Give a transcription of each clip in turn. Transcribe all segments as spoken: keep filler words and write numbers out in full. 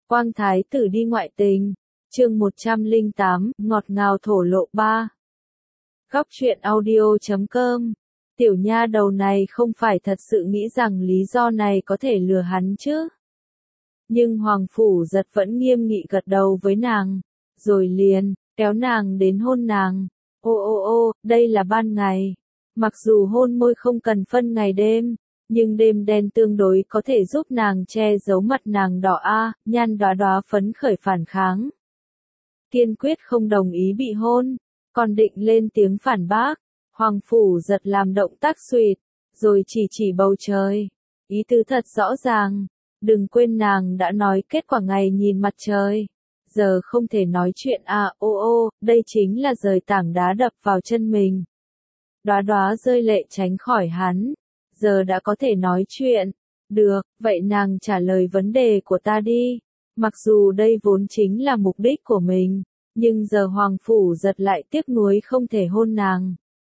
Quang Thái tử đi ngoại tình. Chương một trăm lẻ tám, ngọt ngào thổ lộ ba. Góc truyện audio chấm com. Tiểu nha đầu này không phải thật sự nghĩ rằng lý do này có thể lừa hắn chứ. Nhưng Hoàng Phủ Giật vẫn nghiêm nghị gật đầu với nàng, rồi liền kéo nàng đến hôn nàng. Ô ô ô, đây là ban ngày. Mặc dù hôn môi không cần phân ngày đêm, nhưng đêm đen tương đối có thể giúp nàng che giấu mặt nàng đỏ a, nhan đóa đóa phấn khởi phản kháng. Kiên quyết không đồng ý bị hôn, còn định lên tiếng phản bác. Hoàng Phủ Giật làm động tác xuỵt, rồi chỉ chỉ bầu trời. Ý tứ thật rõ ràng, đừng quên nàng đã nói kết quả ngày nhìn mặt trời. Giờ không thể nói chuyện à, ô ô, đây chính là rời tảng đá đập vào chân mình. Đóa đóa rơi lệ tránh khỏi hắn. Giờ đã có thể nói chuyện. Được, vậy nàng trả lời vấn đề của ta đi. Mặc dù đây vốn chính là mục đích của mình, nhưng giờ Hoàng Phủ Giật lại tiếc nuối không thể hôn nàng.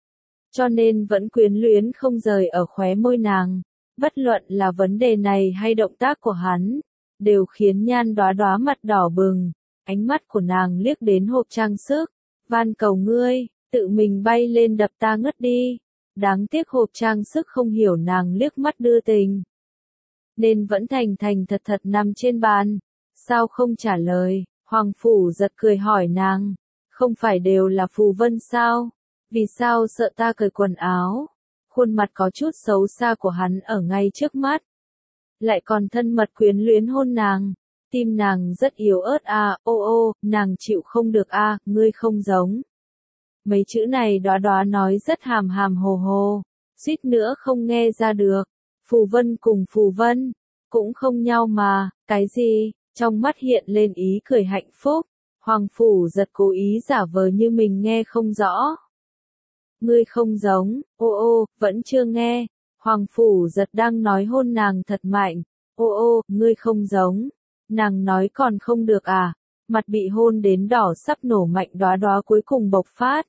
Cho nên vẫn quyến luyến không rời ở khóe môi nàng. Bất luận là vấn đề này hay động tác của hắn, đều khiến nhan đóa đóa mặt đỏ bừng. Ánh mắt của nàng liếc đến hộp trang sức. Van cầu ngươi, tự mình bay lên đập ta ngất đi. Đáng tiếc hộp trang sức không hiểu nàng liếc mắt đưa tình, nên vẫn thành thành thật thật nằm trên bàn. Sao không trả lời? Hoàng Phủ Giật cười hỏi nàng. Không phải đều là phù vân sao? Vì sao sợ ta cởi quần áo? Khuôn mặt có chút xấu xa của hắn ở ngay trước mắt. Lại còn thân mật quyến luyến hôn nàng. Tim nàng rất yếu ớt à, ô ô, nàng chịu không được à, ngươi không giống. Mấy chữ này đóa đóa nói rất hàm hàm hồ hồ, suýt nữa không nghe ra được. Phù vân cùng phù vân, cũng không nhau mà, cái gì? Trong mắt hiện lên ý cười hạnh phúc. Hoàng Phủ Giật cố ý giả vờ như mình nghe không rõ. Ngươi không giống, ô ô, vẫn chưa nghe. Hoàng Phủ Giật đang nói hôn nàng thật mạnh. Ô ô, ngươi không giống. Nàng nói còn không được à? Mặt bị hôn đến đỏ sắp nổ mạnh đóa đóa cuối cùng bộc phát.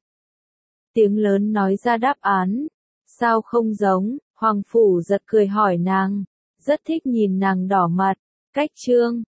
Tiếng lớn nói ra đáp án. Sao không giống? Hoàng Phủ Giật cười hỏi nàng. Rất thích nhìn nàng đỏ mặt. Cách chương.